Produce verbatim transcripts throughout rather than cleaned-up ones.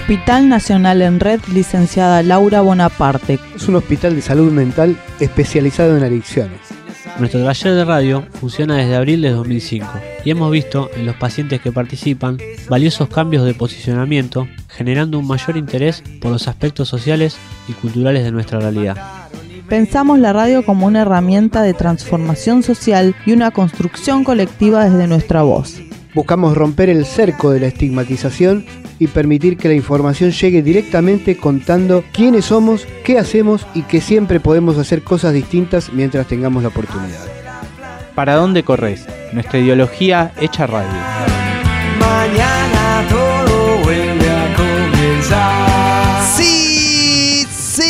Hospital Nacional en Red, licenciada Laura Bonaparte. Es un hospital de salud mental especializado en adicciones. Nuestro taller de radio funciona desde abril de dos mil cinco y hemos visto en los pacientes que participan valiosos cambios de posicionamiento, generando un mayor interés por los aspectos sociales y culturales de nuestra realidad. Pensamos la radio como una herramienta de transformación social y una construcción colectiva desde nuestra voz. Buscamos romper el cerco de la estigmatización y permitir que la información llegue directamente contando quiénes somos, qué hacemos y que siempre podemos hacer cosas distintas mientras tengamos la oportunidad. ¿Para dónde corres? Nuestra ideología hecha radio. Mañana todo vuelve a comenzar. ¡Sí!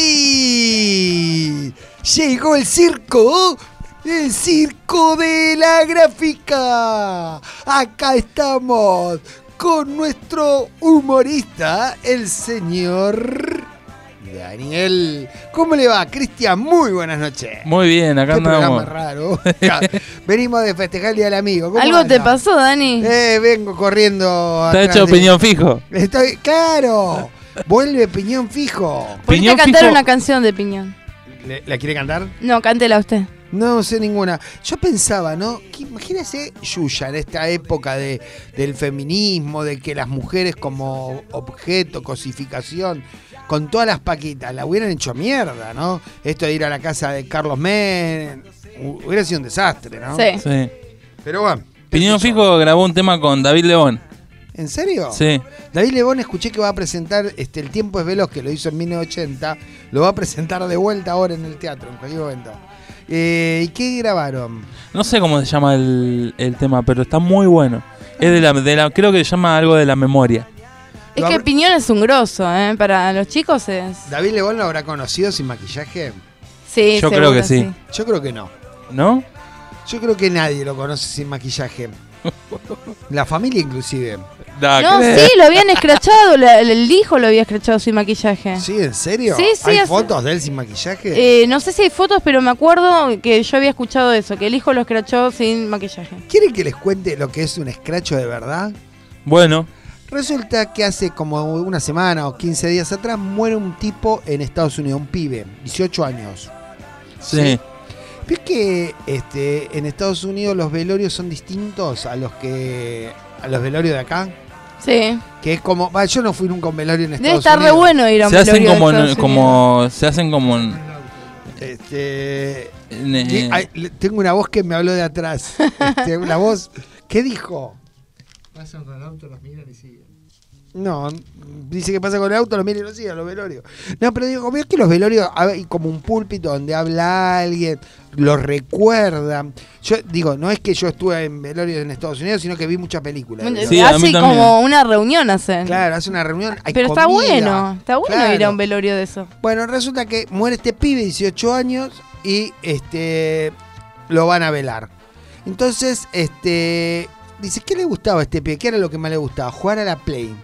¡Sí! ¡Llegó el circo! ¡El circo de la gráfica! Acá estamos con nuestro humorista, el señor Daniel. ¿Cómo le va, Cristian? Muy buenas noches. Muy bien, acá Qué andamos. programa raro. Venimos de festejar el Día del Amigo. ¿Cómo ¿Algo anda? te pasó, Dani? Eh, vengo corriendo. Te ha atrás hecho de- opinión fijo. Estoy, claro. Vuelve Piñón Fijo. Ponete Piñón a cantar Fijo. una canción de Piñón. ¿Le- ¿La quiere cantar? No, cántela usted. No sé ninguna. Yo pensaba, ¿no? Que imagínese Yuya en esta época de, del feminismo, de que las mujeres como objeto, cosificación, con todas las paquitas, la hubieran hecho mierda, ¿no? Esto de ir a la casa de Carlos Menem, hu- hubiera sido un desastre, ¿no? Sí. Sí. Pero bueno. Piñón qué sé yo. Fijo grabó un tema con David Lebón. ¿En serio? Sí. David Lebón, escuché que va a presentar este, El tiempo es veloz, que lo hizo en mil novecientos ochenta, lo va a presentar de vuelta ahora en el teatro, en cualquier momento. Eh, ¿Y qué grabaron? No sé cómo se llama el, el tema, pero está muy bueno. Es de la, de la, creo que se llama algo de la memoria. Es Lo que habrá- Piñón es un grosso, ¿eh? Para los chicos es... ¿David Lebón lo habrá conocido sin maquillaje? Sí, Yo seguro, creo que sí. Yo creo que no. ¿No? Yo creo que nadie lo conoce sin maquillaje. La familia inclusive. Da, No, ¿qué? sí, lo habían escrachado. la- el, el hijo lo había escrachado sin maquillaje. ¿Sí? ¿En serio? Sí, sí, ¿Hay hace- fotos de él sin maquillaje? Eh, no sé si hay fotos, pero me acuerdo que yo había escuchado eso, que el hijo lo escrachó sin maquillaje. ¿Quieren que les cuente lo que es un escracho de verdad? Bueno, Resulta que hace como una semana o quince días atrás muere un tipo en Estados Unidos, un pibe, dieciocho años. sí. ¿Ves que este, en Estados Unidos los velorios son distintos a los que a los velorios de acá? Sí. Que es como, va, yo no fui nunca a un velorio en Debe Estados estar re Unidos. bueno ir a un Se hacen velorio de como, en- Estados como se hacen como en- Este, en, eh, y- ay, le- tengo una voz que me habló de atrás. Este, una voz, ¿qué dijo? Pasan con el auto, los miran y siguen. No, dice que pasa con el auto, los miran y no siguen, los velorios. No, pero digo, veo que los velorios hay como un púlpito donde habla alguien, lo recuerdan. Yo digo, no es que yo estuve en velorios en Estados Unidos, sino que vi muchas películas. Unidos. Sí, a mí Hace también. como una reunión hacen. Claro, hace una reunión. Hay Pero está comida. bueno, está bueno Claro. ir a un velorio de eso. Bueno, resulta que muere este pibe, dieciocho años, y este lo van a velar. Entonces, este dice, ¿qué le gustaba a este pibe? ¿Qué era lo que más le gustaba? Jugar a la Play.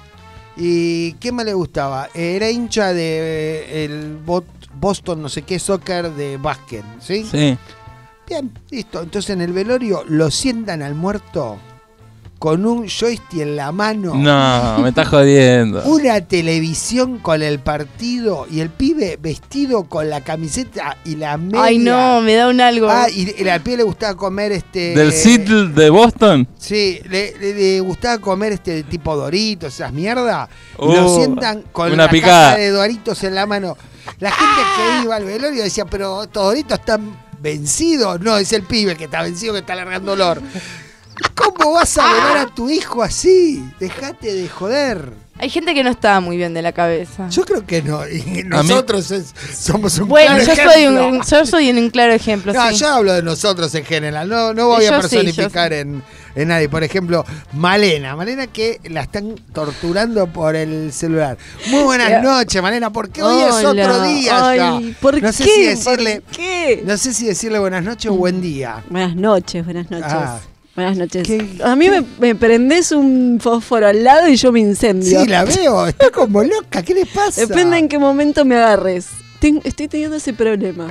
¿Y qué más le gustaba? Era hincha de eh, el Bot- Boston, no sé qué, soccer de básquet, ¿sí? sí. Bien, listo. Entonces en el velorio lo sientan al muerto con un joystick en la mano. No, me estás jodiendo. Una televisión con el partido y el pibe vestido con la camiseta y la media. Ay, no, me da un algo. Ah, y, y al pibe le gustaba comer este. ¿Del Seattle de Boston? Sí, le, le- le gustaba comer este tipo Doritos, esas mierdas. Y Uh, lo sientan con una la picada. caja de Doritos en la mano. La gente que iba al velorio decía, pero estos Doritos están vencidos. No, es el pibe que está vencido, que está largando olor. ¿Cómo vas a velar a tu hijo así? Dejate de joder. Hay gente que no está muy bien de la cabeza. Yo creo que no. Y nosotros es- somos un Bueno, claro yo soy, ejemplo. un, yo soy un claro ejemplo. No, sí. yo hablo de nosotros en general. No, no voy Yo a sí, personificar yo sí. en, en nadie. Por ejemplo, Malena. Malena que la están torturando por el celular. Muy buenas Ya. noches, Malena, porque hoy es Hola. otro día Ay, ya. ¿por no sé qué? si decirle, ¿Por qué? no sé si decirle buenas noches o buen día. Buenas noches, buenas noches. Ah. Buenas noches. ¿Qué- A mí me, me prendés un fósforo al lado y yo me incendio. Sí, la veo. Está como loca. ¿Qué le pasa? Depende en qué momento me agarres. Ten- estoy teniendo ese problema.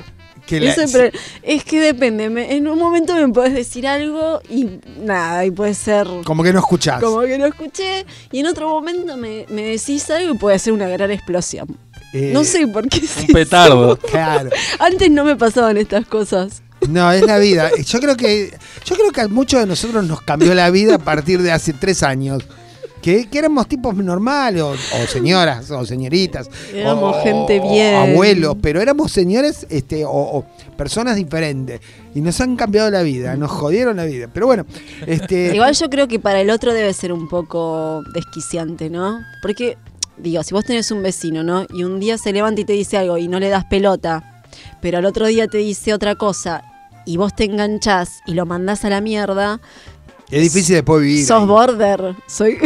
Que la- Ese pre- es que depende. me- en un momento me podés decir algo y nada, y puede ser Como que no escuchás. como que no escuché. Y en otro momento me, me decís algo y puede ser una gran explosión. Eh, No sé por qué. Un petardo. Claro. Antes no me pasaban estas cosas. No, es la vida. Yo creo que yo creo que a muchos de nosotros nos cambió la vida a partir de hace tres años. Que, que éramos tipos normales, o, o señoras, o señoritas. Éramos o- gente o bien. abuelos, pero éramos señores este, o, o personas diferentes. Y nos han cambiado la vida, nos jodieron la vida. Pero bueno, este. Igual yo creo que para el otro debe ser un poco desquiciante, ¿no? Porque, digo, si vos tenés un vecino, ¿no? Y un día se levanta y te dice algo y no le das pelota, pero al otro día te dice otra cosa y vos te enganchás y lo mandás a la mierda, Es difícil después vivir. sos ahí. border. Soy...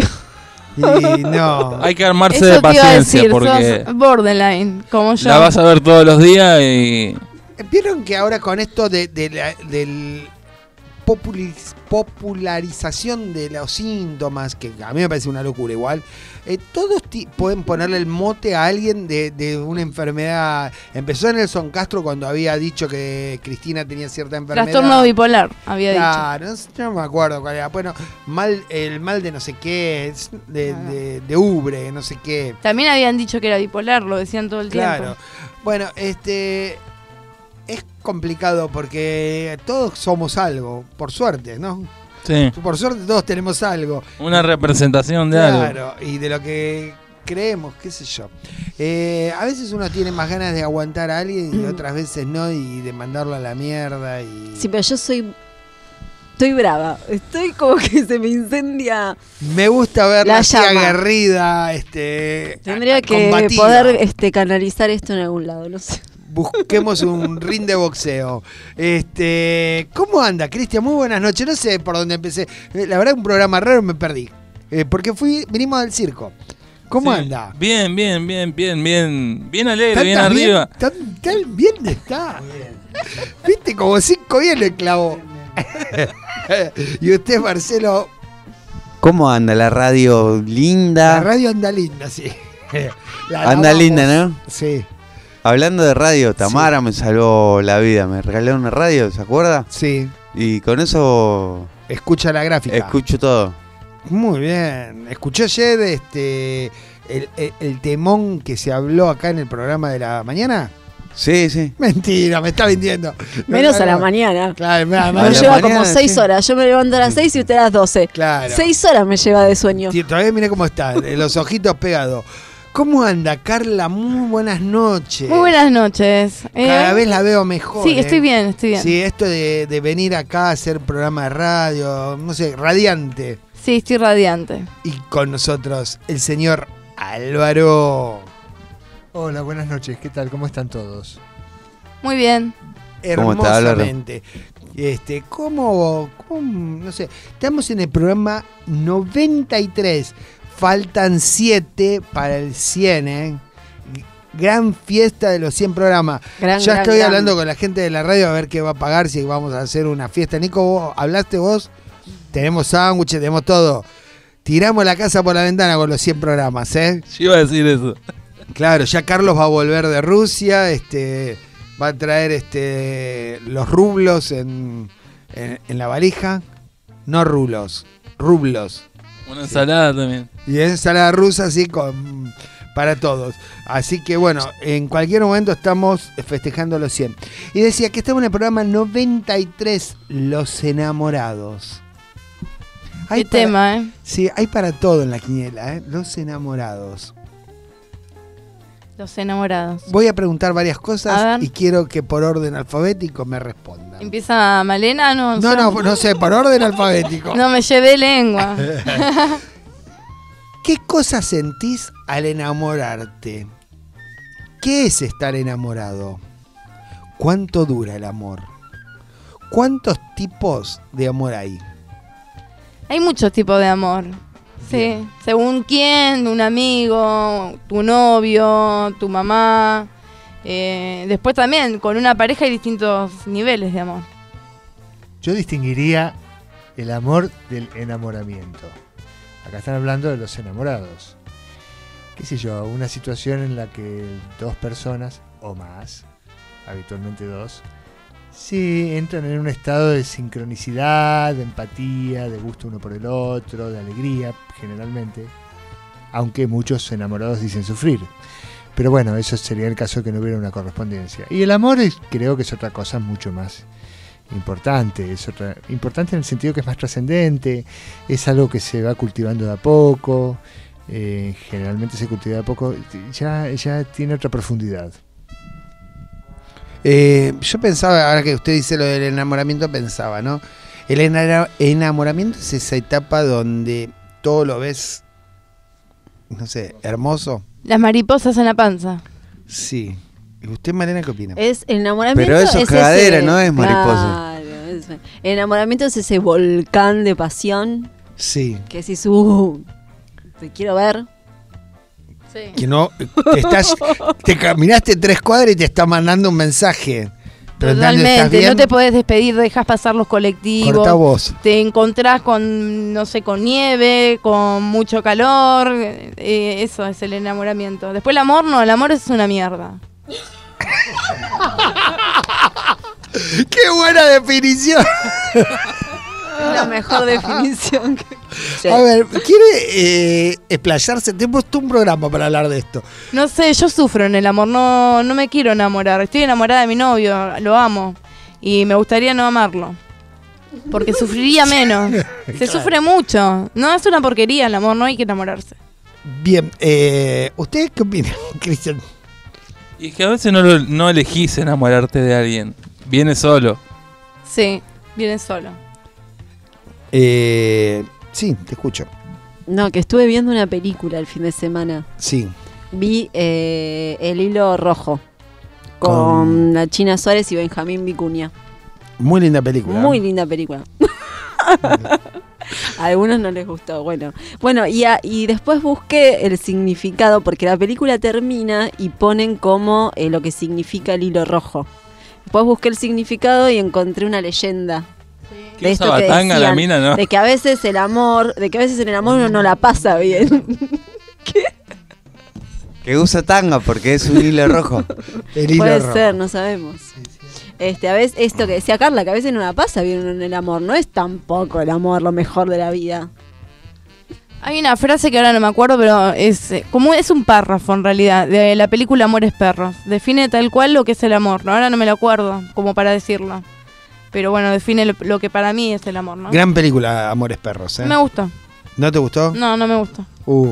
Y no. Hay que armarse Eso de te iba a paciencia decir, porque sos borderline, como yo. la vas a ver todos los días y ¿Vieron que ahora con esto de, de la del populis- popularización de los síntomas, que a mí me parece una locura igual, eh, todos ti- pueden ponerle el mote a alguien de, de una enfermedad? Empezó Nelson Castro cuando había dicho que Cristina tenía cierta enfermedad. Trastorno bipolar, había dicho. Claro, no, sé, no me acuerdo cuál era. Bueno, mal, el mal de no sé qué, es de, de, de ubre, no sé qué. También habían dicho que era bipolar, lo decían todo el Claro. tiempo. Bueno, este es complicado porque todos somos algo, por suerte, ¿no? sí, Por suerte todos tenemos algo. una representación de algo. Claro, y de lo que creemos, qué sé yo. Eh, a veces uno tiene más ganas de aguantar a alguien y otras veces no, y de mandarlo a la mierda. Y... Sí, pero yo soy... Estoy brava. Estoy como que se me incendia. Me gusta verla La así llama. aguerrida, este, Tendría a- que combativa. poder este, canalizar esto en algún lado, no sé. Busquemos un ring de boxeo. Este, ¿cómo anda, Cristian? Muy buenas noches. No sé por dónde empecé. Eh, La verdad, un programa raro, me perdí. Eh, porque fui, vinimos del circo. ¿Cómo Sí. anda? Bien, bien, bien, bien, bien, bien alegre, ¿Tan- bien tan arriba. ¿Tan, tan bien está? Viste, como cinco bien le clavó. Y usted, Marcelo, ¿Cómo anda la radio la linda? radio anda linda, sí. La Anda lavamos. linda, ¿no? Sí, Hablando de radio, Tamara me salvó la vida. Me regaló una radio, ¿se acuerda? sí. Y con eso Escucha la gráfica. escucho todo. Muy bien. Escuché ayer este el, el- el temón que se habló acá en el programa de la mañana. Sí, sí. Mentira, me está mintiendo. Menos No, a la no. mañana. Claro, me- me- A Me la lleva mañana, como seis sí. horas. Yo me levanto a las seis y usted a las doce. Claro. Seis horas me lleva de sueño. Sí, todavía mire cómo está, eh, los ojitos pegados. ¿Cómo anda, Carla? Muy buenas noches. Muy buenas noches. Eh, Cada vez la veo mejor. Sí, eh. estoy bien, estoy bien. Sí. Sí, esto de, de venir acá a hacer programa de radio, no sé, radiante. estoy radiante. Y con nosotros el señor Álvaro. Hola, buenas noches. ¿Qué tal? ¿Cómo están todos? Muy bien. ¿Cómo está, Álvaro? Hermosamente. Este, ¿cómo, cómo, no sé, estamos en el programa noventa y tres. Faltan siete para el cien, ¿eh? Gran fiesta de los cien programas. Gran, ya gran, estoy gran. hablando con la gente de la radio a ver qué va a pagar, si vamos a hacer una fiesta. Nico, ¿vos hablaste vos? Tenemos sándwiches, tenemos todo. Tiramos la casa por la ventana con los cien programas, ¿eh? Yo iba a decir eso. Claro, ya Carlos va a volver de Rusia, este, va a traer este, los rublos en, en, en la valija. No rulos, rublos. Una ensalada también. Y ensalada rusa así con, para todos. Así que bueno, en cualquier momento estamos festejando los cien. Y decía que estamos en el programa noventa y tres, Los Enamorados. Qué para- tema, ¿eh? Sí, hay para todo en la quiniela, ¿eh? Los Enamorados. Los enamorados. Voy a preguntar varias A cosas ver. y quiero que por orden alfabético me respondan. ¿Empieza Malena? No, No, sé. no, no sé, por orden alfabético. No me llevé lengua. ¿Qué cosas sentís al enamorarte? ¿Qué es estar enamorado? ¿Cuánto dura el amor? ¿Cuántos tipos de amor hay? Hay muchos tipos de amor. Sí, según quién, un amigo, tu novio, tu mamá. Eh, después también, con una pareja hay distintos niveles de amor. Yo distinguiría el amor del enamoramiento. Acá están hablando de los enamorados. ¿Qué sé yo? Una situación en la que dos personas o más habitualmente dos, sí entran en un estado de sincronicidad, de empatía, de gusto uno por el otro, de alegría, generalmente, aunque muchos enamorados dicen sufrir. Pero bueno, eso sería el caso que no hubiera una correspondencia. Y el amor es, creo que es otra cosa mucho más importante, es otra, importante en el sentido que es más trascendente, es algo que se va cultivando de a poco, eh, generalmente se cultiva de a poco, ya, ya tiene otra profundidad. Eh, yo pensaba, ahora que usted dice lo del enamoramiento, pensaba, ¿no? El ena- enamoramiento es esa etapa donde todo lo ves, no sé, hermoso. Las mariposas en la panza. Sí. ¿Y usted, Malena, qué opina? Es el enamoramiento. Pero eso es cagadera, ese, no es mariposa. Claro, es- el enamoramiento es ese volcán de pasión Sí. que decís, uh, te quiero ver. Sí. Que no, te estás, te caminaste tres cuadras y te está mandando un mensaje. Preguntando, ¿estás Totalmente, bien? no te podés despedir, dejas pasar los colectivos. Cortá vos. Te encontrás con, no sé, con nieve, con mucho calor. eh, eso es el enamoramiento. Después el amor no, el amor es una mierda. ¡Qué buena definición! La mejor definición. Que... Sí. A ver, ¿quiere eh, explayarse? Te he puesto un programa para hablar de esto. No sé, yo sufro en el amor, no, no me quiero enamorar. Estoy enamorada de mi novio, lo amo. Y me gustaría no amarlo. Porque sufriría menos. Se Claro. sufre mucho. No, es una porquería el amor, no hay que enamorarse. Bien, eh, ¿usted qué opina, Cristian? Y es que a veces no, lo- no elegís enamorarte de alguien. Viene solo. Sí, viene solo. Eh, sí, te escucho. No, que estuve viendo una película el fin de semana. Sí. Vi eh, El Hilo Rojo con, Con- la China Suárez y Benjamín Vicuña. Muy linda película. Muy linda película. A algunos no les gustó. Bueno, bueno y, a- y después busqué el significado porque la película termina y ponen como eh, lo que significa el hilo rojo. Después busqué el significado y encontré una leyenda. ¿Qué De esto usaba que tanga la decían, mina, no? de que a veces el amor, de que a veces en el amor uno no la pasa bien. Que usa tanga porque es un hilo rojo. El hilo Puede rojo. ser, no sabemos. Este, a veces esto que decía Carla, que a veces no la pasa bien uno en el amor, no es tampoco el amor lo mejor de la vida. Hay una frase que ahora no me acuerdo, pero es eh, como es un párrafo en realidad, de la película Amores Perros. Define tal cual lo que es el amor, ¿no? Ahora no me lo acuerdo, como para decirlo. Pero bueno, define lo, lo que para mí es el amor, ¿no? Gran película, Amores Perros, ¿eh? Me gustó. ¿No te gustó? No, no me gustó. Uh,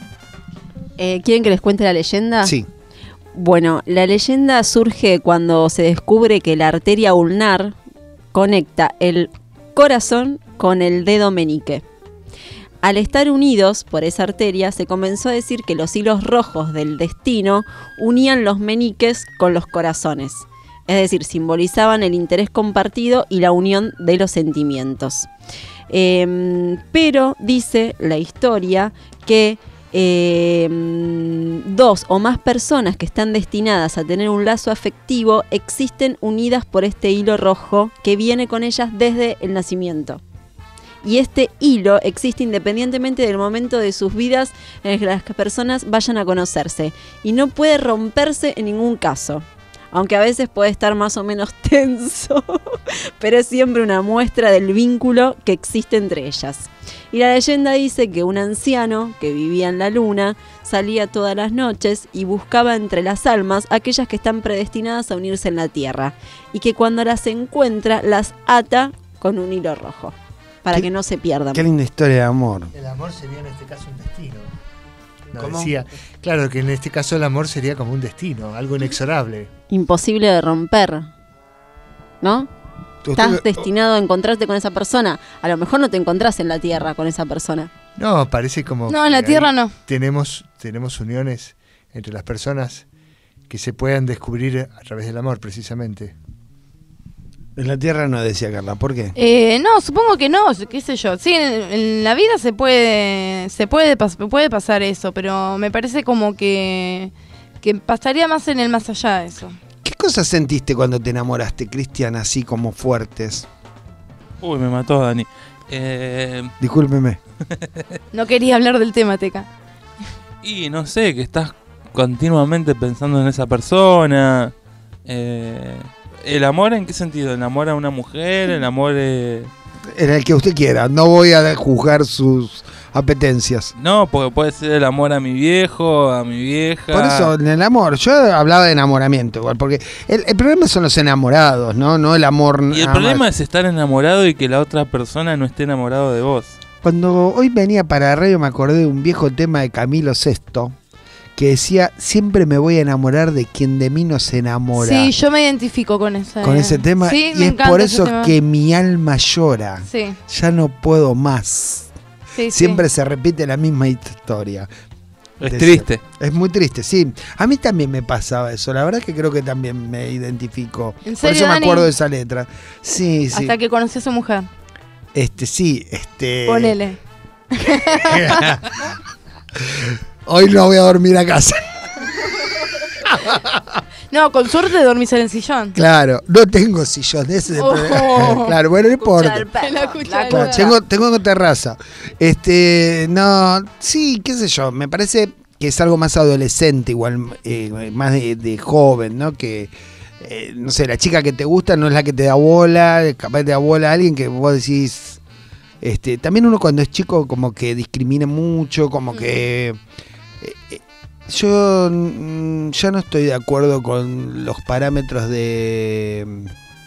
Eh, ¿Quieren que les cuente la leyenda? sí. Bueno, la leyenda surge cuando se descubre que la arteria ulnar conecta el corazón con el dedo meñique. Al estar unidos por esa arteria, se comenzó a decir que los hilos rojos del destino unían los meñiques con los corazones. Es decir, simbolizaban el interés compartido y la unión de los sentimientos. Eh, pero dice la historia que eh, dos o más personas que están destinadas a tener un lazo afectivo existen unidas por este hilo rojo que viene con ellas desde el nacimiento. Y este hilo existe independientemente del momento de sus vidas en el que las personas vayan a conocerse y no puede romperse en ningún caso. Aunque a veces puede estar más o menos tenso, pero es siempre una muestra del vínculo que existe entre ellas. Y la leyenda dice que un anciano que vivía en la luna salía todas las noches y buscaba entre las almas aquellas que están predestinadas a unirse en la tierra, y que cuando las encuentra las ata con un hilo rojo, para Qué- que no se pierdan. Qué linda historia de amor. El amor sería en este caso un destino. No, ¿Cómo? decía, claro que en este caso el amor sería como un destino, algo inexorable. Imposible de romper, ¿no? Estás destinado a encontrarte con esa persona. A lo mejor no te encontrás en la tierra con esa persona. No, parece como No, en la que tierra ahí no. Tenemos, tenemos uniones entre las personas que se puedan descubrir a través del amor, precisamente. En la tierra no, decía Carla. ¿Por qué? Eh, no, supongo que no, qué sé yo. Sí, en, en la vida se puede se puede, pas- puede pasar eso, pero me parece como que, que pasaría más en el más allá eso. ¿Qué cosas sentiste cuando te enamoraste, Cristian, así como fuertes? Uy, me mató Dani. Eh, Discúlpeme. No quería hablar del tema, Teca. y no sé, que estás continuamente pensando en esa persona. Eh, ¿El amor en qué sentido? ¿El amor a una mujer? ¿El amor...? Eh... En el que usted quiera, no voy a juzgar sus apetencias. No, porque puede ser el amor a mi viejo, a mi vieja. Por eso, en el amor, yo hablaba de enamoramiento igual, porque el, el problema son los enamorados, ¿no? No el amor. Y el problema más. es estar enamorado y que la otra persona no esté enamorado de vos. Cuando hoy venía para la radio me acordé de un viejo tema de Camilo Sesto, que decía, siempre me voy a enamorar de quien de mí no se enamora. Sí, yo me identifico con eso. Con ese tema. Sí, y me es por eso tema. que mi alma llora. Sí. Ya no puedo más. Sí, siempre sí. se repite la misma historia. Es triste. Es muy triste, sí. A mí también me pasaba eso. La verdad es que creo que también me identifico. ¿En serio, por eso me Dani? acuerdo de esa letra. Sí, sí. Hasta que conocí a su mujer. Este, sí, este. Ponele. Hoy no voy a dormir a casa. No, con suerte dormís en el sillón. Claro, no tengo sillón. Ese Oh. de... Claro, bueno, no importa. La cuchara. Claro, tengo, tengo terraza. Este, no, sí, qué sé yo. Me parece que es algo más adolescente, igual, eh, más de, de joven, ¿no? Que, eh, no sé, la chica que te gusta no es la que te da bola, capaz te da bola a alguien que vos decís. Este, también uno cuando es chico como que discrimina mucho, como que... Eh, yo mm, ya no estoy de acuerdo con los parámetros de...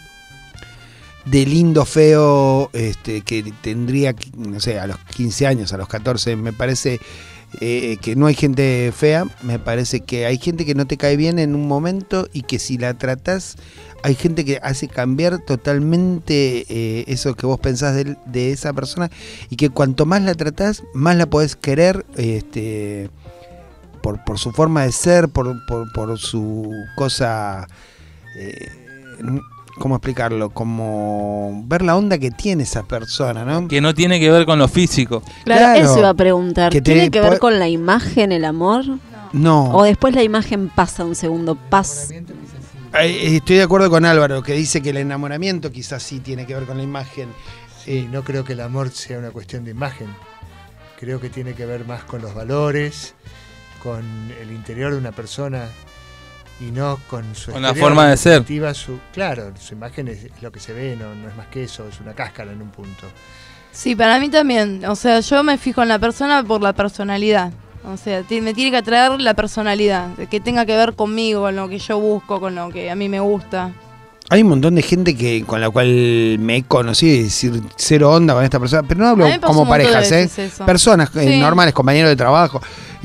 de lindo, feo, este, que tendría, no sé, a los quince años, a los catorce, me parece eh, que no hay gente fea, me parece que hay gente que no te cae bien en un momento y que si la tratás, hay gente que hace cambiar totalmente eh, eso que vos pensás de, de esa persona y que cuanto más la tratás, más la podés querer, este, por, por su forma de ser, por, por, por su cosa... Eh, ¿Cómo explicarlo? Como ver la onda que tiene esa persona, ¿no? Que no tiene que ver con lo físico. Claro, Claro. eso iba a preguntar. Que te- ¿Tiene que ver po- con la imagen el amor? No. ¿O después la imagen pasa un segundo? Pasa. Eh, Estoy de acuerdo con Álvaro, que dice que el enamoramiento quizás sí tiene que ver con la imagen. Sí, no creo que el amor sea una cuestión de imagen. Creo que tiene que ver más con los valores, con el interior de una persona y no con su Con la exterior. forma de ser. En definitiva, Su, claro, su imagen es lo que se ve, no, no es más que eso, es una cáscara en un punto. Sí, para mí también. O sea, yo me fijo en la persona por la personalidad. O sea, ti- me tiene que atraer la personalidad, de que tenga que ver conmigo, con lo que yo busco, con lo que a mí me gusta. Hay un montón de gente que con la cual me he conocido y decir cero onda con esta persona, pero no hablo A mí me pasó como un montón de parejas, ¿eh? veces eso. Personas eh, Sí. normales, compañeros de trabajo.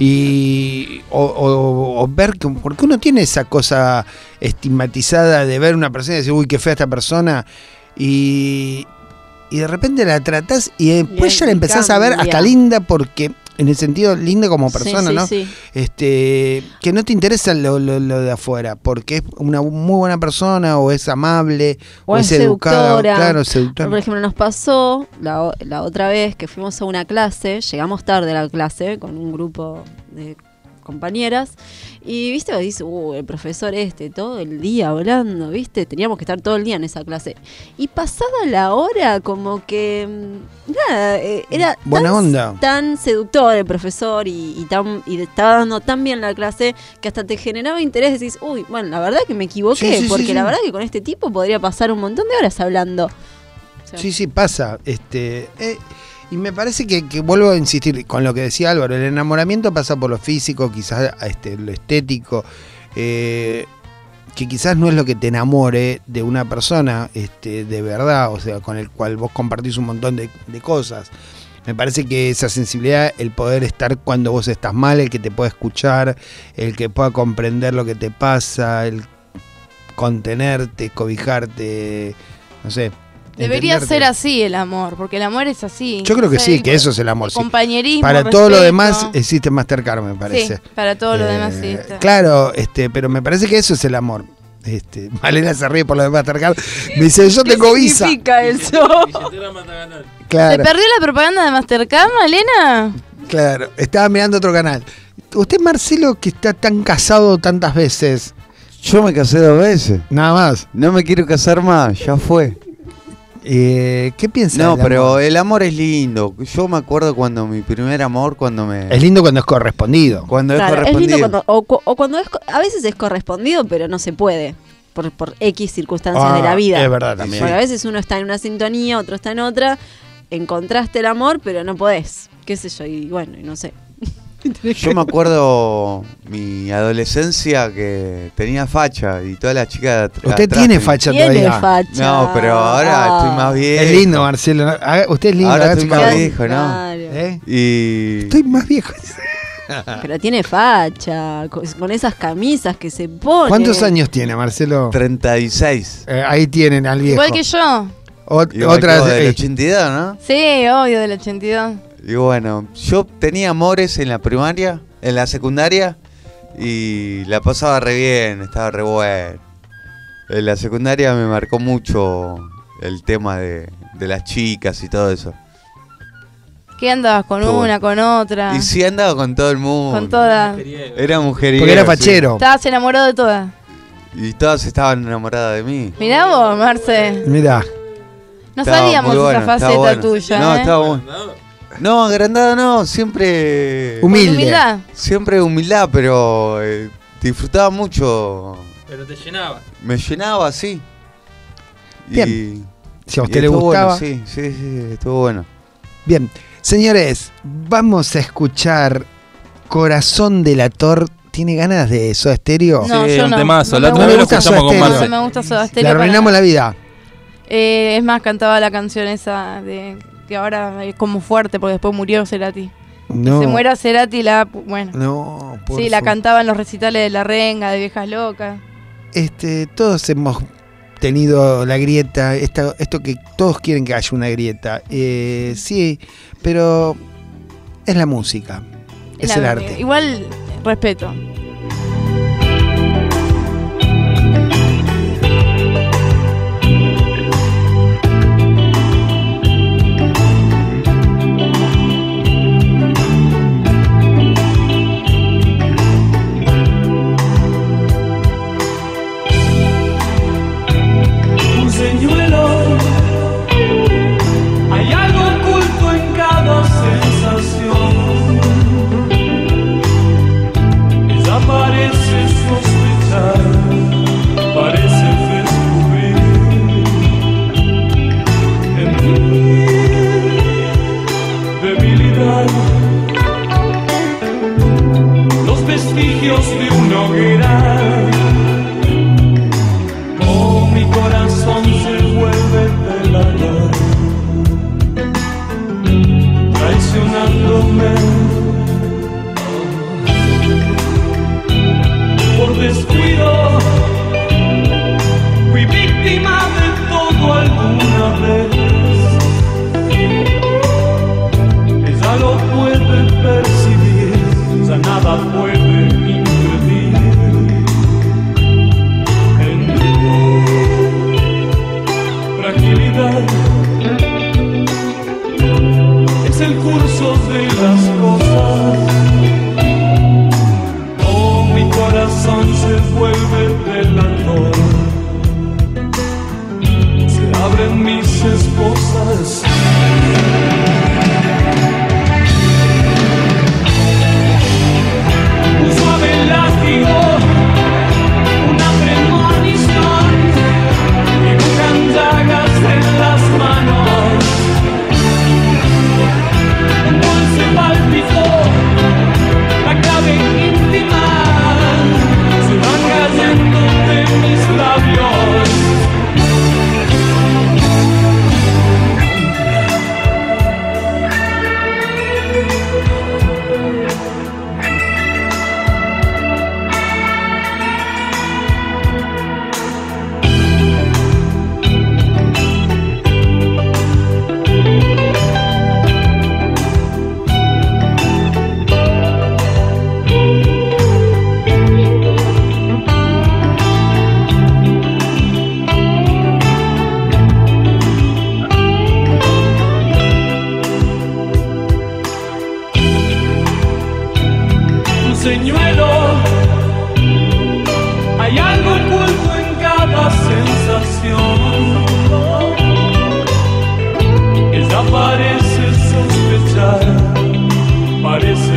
Y o, o- o ver que, porque uno tiene esa cosa estigmatizada de ver una persona y decir, uy, qué fea esta persona, y, y de repente la tratás y después Y- ya la y empezás a ver cambia. hasta linda, porque en el sentido linda como persona, Sí, sí, ¿no? sí. Este, que no te interesa lo, lo- lo de afuera, porque es una muy buena persona, o es amable, o, O es, es educada, seductora. claro, seductora. Por ejemplo, nos pasó la, o- la otra vez que fuimos a una clase, llegamos tarde a la clase con un grupo de compañeras y viste, dice, uh, el profesor este todo el día hablando, viste, teníamos que estar todo el día en esa clase y pasada la hora como que mm, nada, eh, era Buena tan, onda. tan seductor el profesor y, y tan y estaba dando tan bien la clase que hasta te generaba interés, decís, uy, bueno, la verdad que me equivoqué, Sí, sí, porque sí, la sí. verdad que con este tipo podría pasar un montón de horas hablando. O sea, Sí, sí, pasa. Este, eh, y me parece que, que vuelvo a insistir con lo que decía Álvaro, el enamoramiento pasa por lo físico, quizás este, lo estético, eh, que quizás no es lo que te enamore de una persona este, de verdad, o sea, con el cual vos compartís un montón de, de cosas. Me parece que esa sensibilidad, el poder estar cuando vos estás mal, el que te pueda escuchar, el que pueda comprender lo que te pasa, el contenerte, cobijarte, no sé. Debería entenderte. ser así el amor, porque el amor es así. Yo creo que O sea, sí, que eso es el amor. Sí. Compañerismo, Para todo lo respeto. demás existe Mastercard, me parece. Sí, para todo lo Eh, demás sí. está. Claro, este, pero me parece que eso es el amor. Este, Malena se ríe por lo de Mastercard. Me dice, yo tengo ¿Qué visa. significa eso? Claro, ¿Se perdió la propaganda de Mastercard, Malena? claro. Estaba mirando otro canal. Usted, Marcelo, que está tan casado tantas veces. Yo me casé dos veces. Nada más. No me quiero casar más, ya fue. Eh, ¿Qué piensa? No, del pero amor? el amor es lindo. Yo me acuerdo cuando mi primer amor, cuando me... Es lindo cuando es correspondido. Cuando claro, es es lindo correspondido. cuando, o, cu- o cuando es, co- a veces es correspondido, pero no se puede. por, por X circunstancias Ah, de la vida. es verdad también. Porque a veces uno está en una sintonía, otro está en otra, encontraste el amor, pero no podés, qué sé yo, y bueno, y no sé. Yo me acuerdo mi adolescencia que tenía facha y todas las chicas. at- Usted atrás tiene de- facha Tiene todavía. facha. No, pero ahora Ah. estoy más viejo. Es lindo, Marcelo. ¿no? Haga- Usted es lindo. Ahora hágase estoy más cargo. viejo, ¿no? Claro. ¿Eh? Y. Estoy más viejo. Pero tiene facha, con, con esas camisas que se pone. ¿Cuántos años tiene, Marcelo? treinta y seis. Eh, ahí tienen al viejo. Igual que yo. Ot- Igual que otra vos, del eh, ochenta y dos, ¿no? Sí, obvio, del ochenta y dos. Y bueno, yo tenía amores en la primaria, en la secundaria, y la pasaba re bien, estaba re bueno. En la secundaria me marcó mucho el tema de, de las chicas y todo eso. ¿Qué andabas con Estuvo una, con otra? Y sí andaba con todo el mundo. Con todas. Era mujeriego. Porque era sí. fachero. Estabas enamorado de todas. Y todas estaban enamoradas de mí. Mirá vos, Marce. Mirá. No Estaba sabíamos muy bueno, esa faceta estaba bueno. tuya. No, ¿eh? estaba bueno. No, agrandado no, siempre... Humilde. Humildad. Siempre humildad, pero eh, disfrutaba mucho. Pero te llenaba. Me llenaba, sí. Bien. Y, Si a y usted le estuvo gustaba. bueno, sí, sí, sí, estuvo bueno. Bien. Señores, vamos a escuchar Corazón Delator. ¿Tiene ganas de Soda Stereo? No, Sí, yo un no. temazo. No La me otra vez lo gusta escuchamos con Soda No, Stereo. Marce. me gusta Soda Le Stereo. para arruinamos nada. la vida. Eh, es más, cantaba la canción esa de que ahora es como fuerte porque después murió Cerati. No. Se muera Cerati, la bueno. No, por Sí, la favor. cantaba en los recitales de La Renga, de Viejas Locas. Este, todos hemos tenido la grieta, esta- esto que todos quieren que haya una grieta. Eh, sí, pero es la música, es La- el arte. Igual, respeto. Un señuelo, hay algo oculto en cada sensación. Ella parece sospechar, parece descubrir en mí debilidad, los vestigios de una hoguera. Oh, mi corazón se vuelve velador, traicionándome. Por descuido, fui víctima de todo alguna vez. Ella lo puede percibir, ya nada puede impedir. En mi fragilidad es el curso de las cosas. Oh, mi corazón se vuelve delator, se abren mis esposas. Un suave látigo, una premonición, dibujan llagas en las manos. Un dulce palpito, la clave íntima, se va cayendo de mis labios. Un señuelo, hay algo oculto en cada sensación. Ella parece sospechar, parece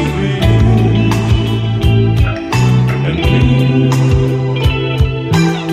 descubrir en mí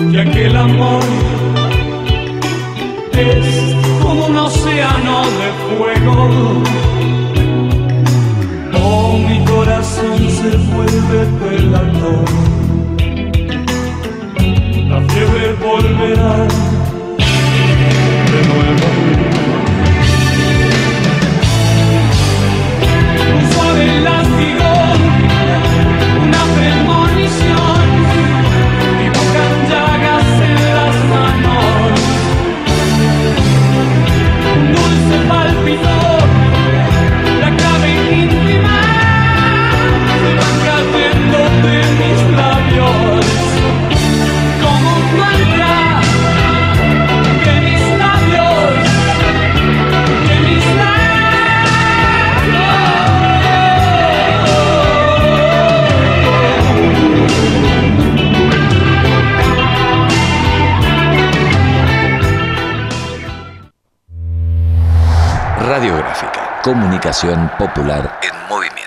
Comunicación popular en movimiento.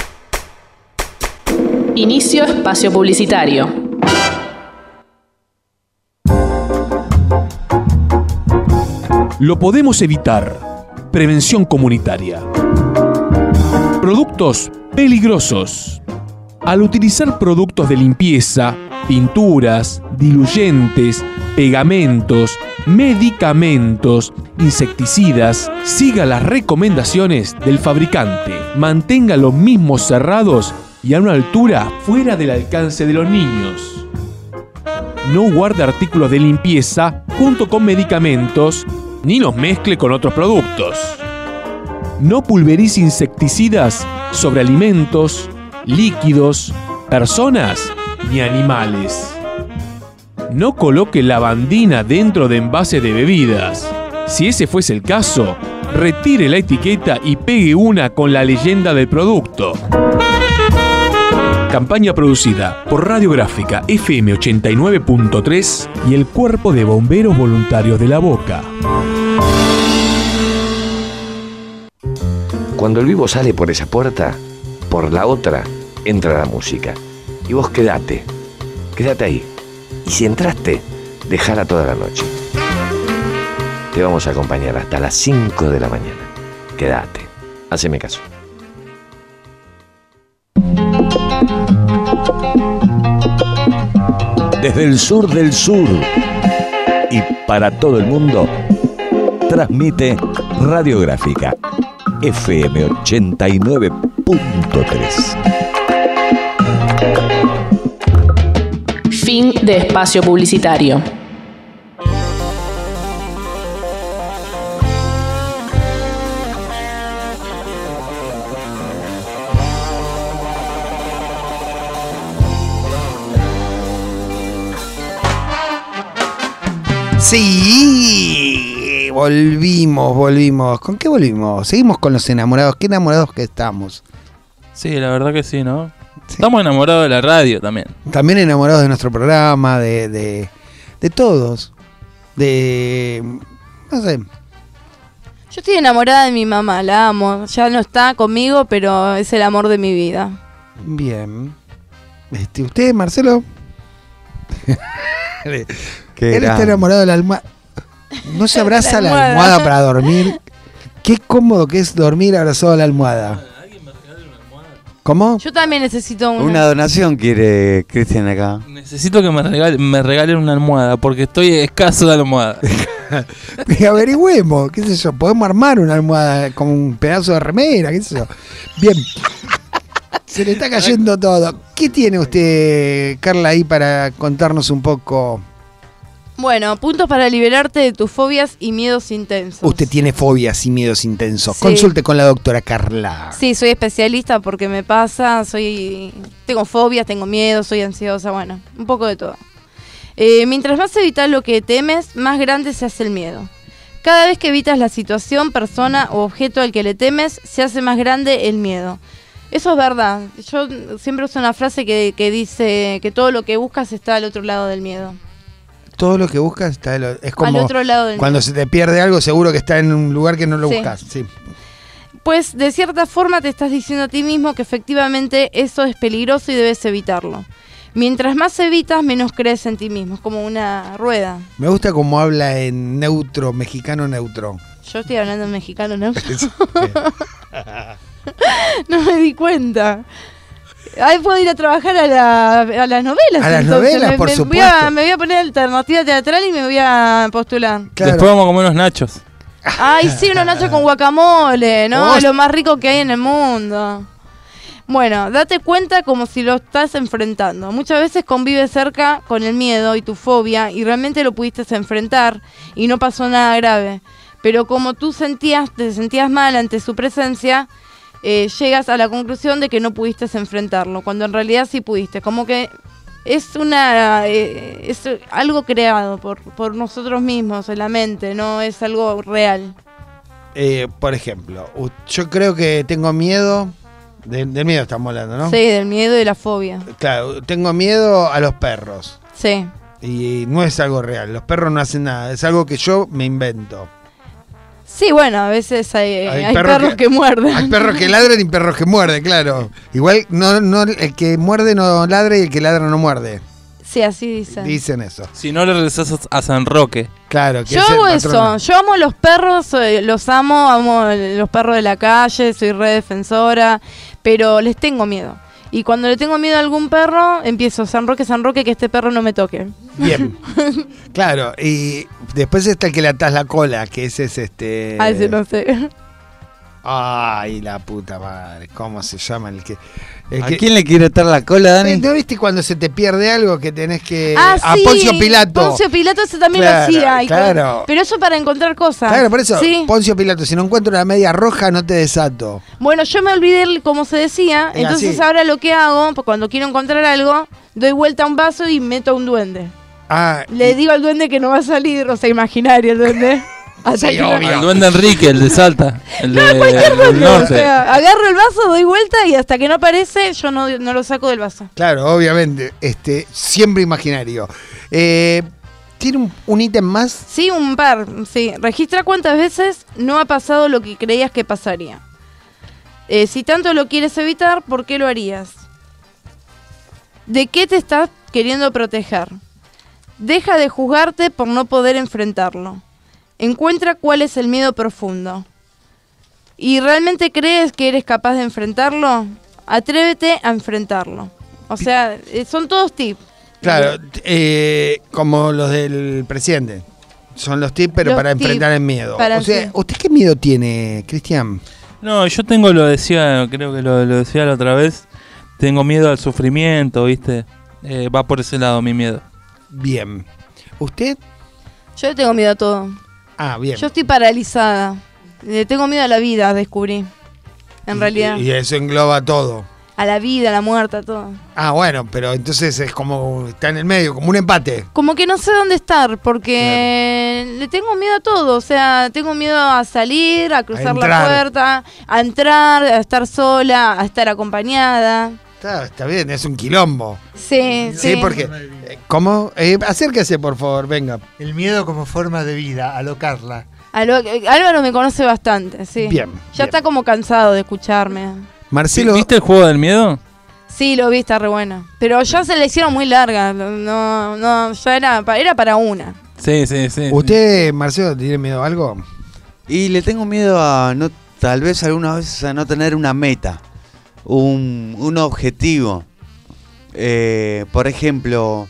Inicio espacio publicitario. Lo podemos evitar. Prevención comunitaria. Productos peligrosos. Al utilizar productos de limpieza, pinturas, diluyentes, pegamentos, medicamentos, insecticidas, siga las recomendaciones del fabricante. Mantenga los mismos cerrados y a una altura fuera del alcance de los niños. No guarde artículos de limpieza junto con medicamentos ni los mezcle con otros productos. No pulverice insecticidas sobre alimentos, líquidos, personas ni animales. No coloque lavandina dentro de envases de bebidas. Si ese fuese el caso, retire la etiqueta y pegue una con la leyenda del producto. Campaña producida por Radiográfica F M ochenta y nueve punto tres y el Cuerpo de Bomberos Voluntarios de La Boca. Cuando el vivo sale por esa puerta, por la otra entra la música. Y vos quedate, quédate ahí. Y si entraste, dejala toda la noche. Te vamos a acompañar hasta las cinco de la mañana. Quédate, haceme caso. Desde el sur del sur y para todo el mundo, transmite Radiográfica F M ochenta y nueve punto tres. Fin de espacio publicitario. Sí, volvimos, volvimos. ¿Con qué volvimos? Seguimos con los enamorados. Qué enamorados que estamos. Sí, la verdad que sí, ¿no? Sí. Estamos enamorados de la radio también. También enamorados de nuestro programa, de, de, de todos. De... no sé. Yo estoy enamorada de mi mamá, la amo. Ya no está conmigo, pero es el amor de mi vida. Bien. Este, ¿Usted, Marcelo? Qué Él gran. está enamorado de la almohada. No se abraza La la almohada. almohada para dormir. Qué cómodo que es dormir abrazado a la almohada. ¿Cómo? Yo también necesito una. Una donación quiere Cristian acá. Necesito que me regalen, me regalen una almohada porque estoy escaso de almohada. Y averigüemos, qué sé yo, podemos armar una almohada con un pedazo de remera, qué sé yo. Bien. Se le está cayendo todo. ¿Qué tiene usted, Carla, ahí para contarnos un poco? Bueno, puntos para liberarte de tus fobias y miedos intensos. Usted tiene fobias y miedos intensos. Sí. Consulte con la doctora Carla. Sí, soy especialista porque me pasa, soy tengo fobias, tengo miedo, soy ansiosa, bueno, un poco de todo. Eh, mientras más evitas lo que temes, más grande se hace el miedo. Cada vez que evitas la situación, persona o objeto al que le temes, se hace más grande el miedo. Eso es verdad. Yo siempre uso una frase que, que dice que todo lo que buscas está al otro lado del miedo. Todo lo que buscas está del otro. Es como al otro lado del cuando miedo. Se te pierde algo, seguro que está en un lugar que no lo Sí. buscas. Sí. Pues de cierta forma te estás diciendo a ti mismo que efectivamente eso es peligroso y debes evitarlo. Mientras más evitas, menos crees en ti mismo. Es como una rueda. Me gusta cómo habla en neutro, mexicano neutro. Yo estoy hablando en mexicano, ¿no? No me di cuenta. Ahí puedo ir a trabajar a, la, a las novelas. A las entonces. novelas, me, por me supuesto. Voy a, me voy a poner alternativa teatral y me voy a postular. Claro. Después vamos a comer unos nachos. Ay, sí, unos nachos con guacamole, ¿no? Oh. Es lo más rico que hay en el mundo. Bueno, date cuenta como si lo estás enfrentando. Muchas veces convives cerca con el miedo y tu fobia y realmente lo pudiste enfrentar y no pasó nada grave. Pero como tú sentías, te sentías mal ante su presencia, eh, llegas a la conclusión de que no pudiste enfrentarlo, cuando en realidad sí pudiste. Como que es una eh, es algo creado por, por nosotros mismos en la mente, no es algo real. Eh, por ejemplo, u- yo creo que tengo miedo. De- del miedo estamos hablando, ¿no? Sí, del miedo y de la fobia. Claro, tengo miedo a los perros. Sí. Y no es algo real. Los perros no hacen nada. Es algo que yo me invento. Sí, bueno, a veces hay, Hay hay perros perros que- que, muerden. Hay perros que ladran y perros que muerden, claro. Igual no, no, el que muerde no ladra y el que ladra no muerde. Sí, así dicen. Dicen eso. Si no le rezás a San Roque. Claro, que Yo es el hago eso, patrón. yo amo los perros, eh, los amo, amo los perros de la calle, soy re defensora, pero les tengo miedo. Y cuando le tengo miedo a algún perro, empiezo, San Roque, San Roque, que este perro no me toque. Bien. Claro, y después está el que le atás la cola, que ese es este... Ah, ese no sé. Ay, la puta madre, ¿cómo se llama el que... el ¿A que- quién le quiere atar la cola, Dani? Eh, ¿No viste cuando se te pierde algo que tenés que... Ah, a sí, Poncio Pilato. Poncio Pilato ese también Claro, lo hacía. y con- claro. Pero eso para encontrar cosas. Claro, por eso, Sí. Poncio Pilato, si no encuentro una media roja, no te desato. Bueno, yo me olvidé el- cómo se decía, Es entonces así. ahora lo que hago, pues cuando quiero encontrar algo, doy vuelta a un vaso y meto a un duende. Ah, Le digo al duende que no va a salir, o sea, imaginario el duende. Hasta que no- El duende Enrique, el de Salta. El de, cualquier el del duende, o norte. sea, agarro el vaso, doy vuelta y hasta que no aparece, yo no, no lo saco del vaso. Claro, obviamente, este, siempre imaginario. Eh, ¿Tiene un, un ítem más? Sí, un par, sí. Registra cuántas veces no ha pasado lo que creías que pasaría. Eh, si tanto lo quieres evitar, ¿por qué lo harías? ¿De qué te estás queriendo proteger? Deja de juzgarte por no poder enfrentarlo. Encuentra cuál es el miedo profundo. ¿Y realmente crees que eres capaz de enfrentarlo? Atrévete a enfrentarlo. O sea, eh, son todos tips. Claro, eh, como los del presidente. Son los tips, pero Los para tips enfrentar el miedo. para- O sea, sí. ¿usted qué miedo tiene, Cristian? No, yo tengo, lo decía, creo que lo, lo decía la otra vez, tengo miedo al sufrimiento, ¿viste? Eh, va por ese lado mi miedo. Bien. ¿Usted? Yo le tengo miedo a todo. Ah, bien. Yo estoy paralizada. Le tengo miedo a la vida, descubrí. En realidad. Y eso engloba todo. A la vida, a la muerte, a todo. Ah, bueno, pero entonces es como, está en el medio, como un empate. Como que no sé dónde estar, porque le tengo miedo a todo. O sea, tengo miedo a salir, a cruzar la entrar. puerta, a entrar, a estar sola, a estar acompañada. Está, está bien, es un quilombo. Sí, sí. Sí, porque... eh, ¿Cómo? Eh, acérquese, por favor, venga. El miedo como forma de vida, alocarla. A lo- eh, Álvaro me conoce bastante, sí. Bien, Ya está como cansado de escucharme. Marcelo... ¿Viste el juego del miedo? Sí, lo vi, está re buena. Pero ya se la hicieron muy larga. No, no, ya era, pa- era para una. Sí, sí, sí. ¿Usted, Marcelo, tiene miedo a algo? Y le tengo miedo a, no, tal vez algunas veces a no tener una meta, un, un objetivo. Eh, por ejemplo,